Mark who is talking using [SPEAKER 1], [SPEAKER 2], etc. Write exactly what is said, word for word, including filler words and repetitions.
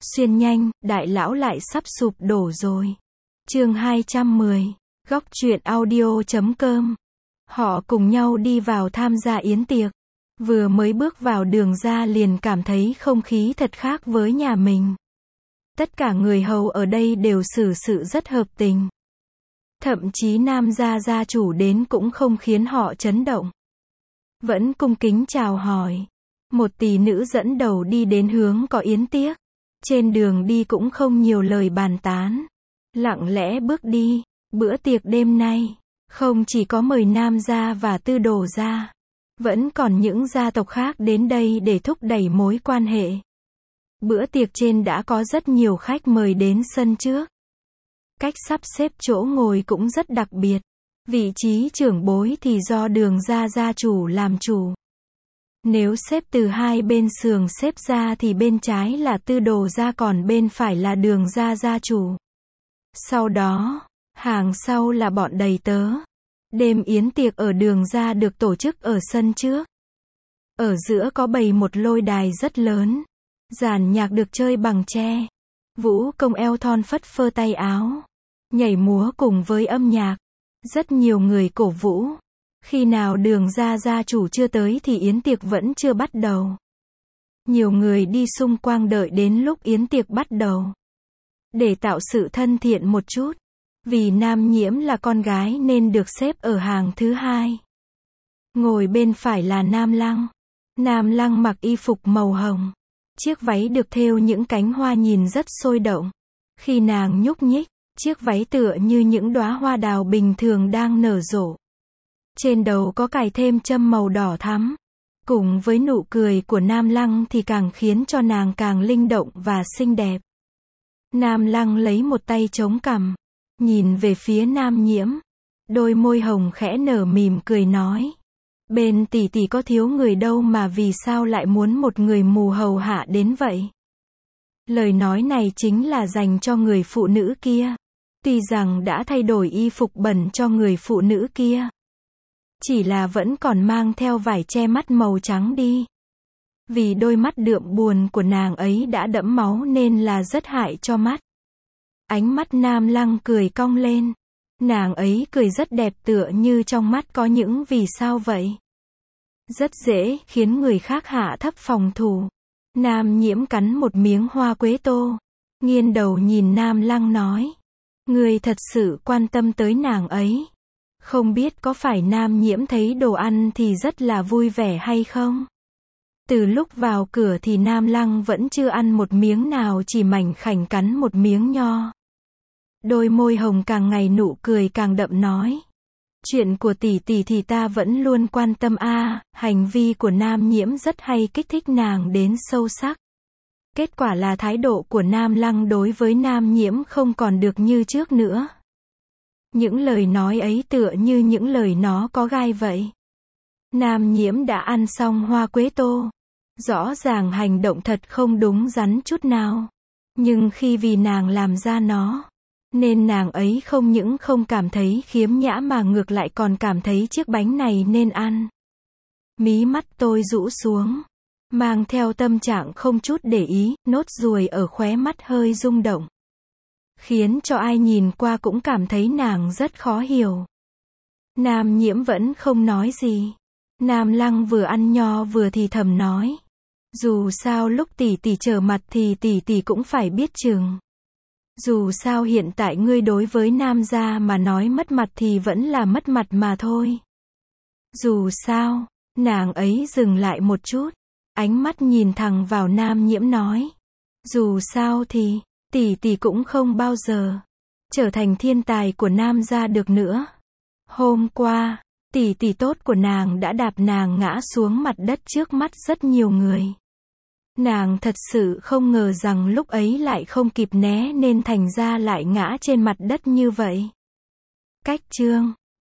[SPEAKER 1] Xuyên nhanh, đại lão lại sắp sụp đổ rồi. Chương hai trăm mười, góc truyện audio chấm com. Họ cùng nhau đi vào tham gia yến tiệc. Vừa mới bước vào đường ra liền cảm thấy không khí thật khác với nhà mình. Tất cả người hầu ở đây đều xử sự rất hợp tình. Thậm chí nam gia gia chủ đến cũng không khiến họ chấn động. Vẫn cung kính chào hỏi. Một tỷ nữ dẫn đầu đi đến hướng có yến tiệc. Trên đường đi cũng không nhiều lời bàn tán. Lặng lẽ bước đi. Bữa tiệc đêm nay, không chỉ có mời nam gia và tư đồ gia. Vẫn còn những gia tộc khác đến đây để thúc đẩy mối quan hệ. Bữa tiệc trên đã có rất nhiều khách mời đến sân trước. Cách sắp xếp chỗ ngồi cũng rất đặc biệt. Vị trí trưởng bối thì do đường gia gia chủ làm chủ. Nếu xếp từ hai bên sườn xếp ra thì bên trái là tư đồ gia còn bên phải là đường gia gia chủ. Sau đó, hàng sau là bọn đầy tớ. Đêm yến tiệc ở đường gia được tổ chức ở sân trước. Ở giữa có bày một lôi đài rất lớn. Dàn nhạc được chơi bằng tre. Vũ công eo thon phất phơ tay áo. Nhảy múa cùng với âm nhạc. Rất nhiều người cổ vũ. Khi nào đường gia gia chủ chưa tới thì yến tiệc vẫn chưa bắt đầu. Nhiều người đi xung quanh đợi đến lúc yến tiệc bắt đầu. Để tạo sự thân thiện một chút. Vì Nam Nhiễm là con gái nên được xếp ở hàng thứ hai. Ngồi bên phải là Nam Lăng. Nam Lăng mặc y phục màu hồng. Chiếc váy được thêu những cánh hoa nhìn rất sôi động. Khi nàng nhúc nhích, chiếc váy tựa như những đóa hoa đào bình thường đang nở rộ. Trên đầu có cài thêm châm màu đỏ thắm. Cùng với nụ cười của Nam Lăng thì càng khiến cho nàng càng linh động và xinh đẹp. Nam Lăng lấy một tay chống cằm. Nhìn về phía Nam Nhiễm. Đôi môi hồng khẽ nở mỉm cười nói. Bên tỷ tỷ có thiếu người đâu mà vì sao lại muốn một người mù hầu hạ đến vậy? Lời nói này chính là dành cho người phụ nữ kia. Tuy rằng đã thay đổi y phục bẩn cho người phụ nữ kia. Chỉ là vẫn còn mang theo vải che mắt màu trắng đi. Vì đôi mắt đượm buồn của nàng ấy đã đẫm máu nên là rất hại cho mắt. Ánh mắt Nam Lăng cười cong lên. Nàng ấy cười rất đẹp tựa như trong mắt có những vì sao vậy. Rất dễ khiến người khác hạ thấp phòng thủ. Nam Nhiễm cắn một miếng hoa quế tô. Nghiêng đầu nhìn Nam Lăng nói. Người thật sự quan tâm tới nàng ấy. Không biết có phải Nam Nhiễm thấy đồ ăn thì rất là vui vẻ hay không? Từ lúc vào cửa thì Nam Lăng vẫn chưa ăn một miếng nào, chỉ mảnh khảnh cắn một miếng nho. Đôi môi hồng càng ngày nụ cười càng đậm nói. Chuyện của tỷ tỷ thì ta vẫn luôn quan tâm a. À, hành vi của Nam Nhiễm rất hay kích thích nàng đến sâu sắc. Kết quả là thái độ của Nam Lăng đối với Nam Nhiễm không còn được như trước nữa. Những lời nói ấy tựa như những lời nó có gai vậy. Nam Nhiễm đã ăn xong hoa quế tô. Rõ ràng hành động thật không đúng đắn chút nào. Nhưng khi vì nàng làm ra nó, nên nàng ấy không những không cảm thấy khiếm nhã mà ngược lại còn cảm thấy chiếc bánh này nên ăn. Mí mắt tôi rũ xuống. Mang theo tâm trạng không chút để ý, nốt ruồi ở khóe mắt hơi rung động. Khiến cho ai nhìn qua cũng cảm thấy nàng rất khó hiểu. Nam Nhiễm vẫn không nói gì. Nam Lăng vừa ăn nho vừa thì thầm nói. Dù sao lúc tỷ tỷ trở mặt thì tỷ tỷ cũng phải biết chừng. Dù sao hiện tại ngươi đối với Nam gia mà nói mất mặt thì vẫn là mất mặt mà thôi. Dù sao, nàng ấy dừng lại một chút. Ánh mắt nhìn thẳng vào Nam Nhiễm nói. Dù sao thì, tỷ tỷ cũng không bao giờ trở thành thiên tài của Nam gia được nữa. Hôm qua, tỷ tỷ tốt của nàng đã đạp nàng ngã xuống mặt đất trước mắt rất nhiều người. Nàng thật sự không ngờ rằng lúc ấy lại không kịp né nên thành ra lại ngã trên mặt đất như vậy. Cách chương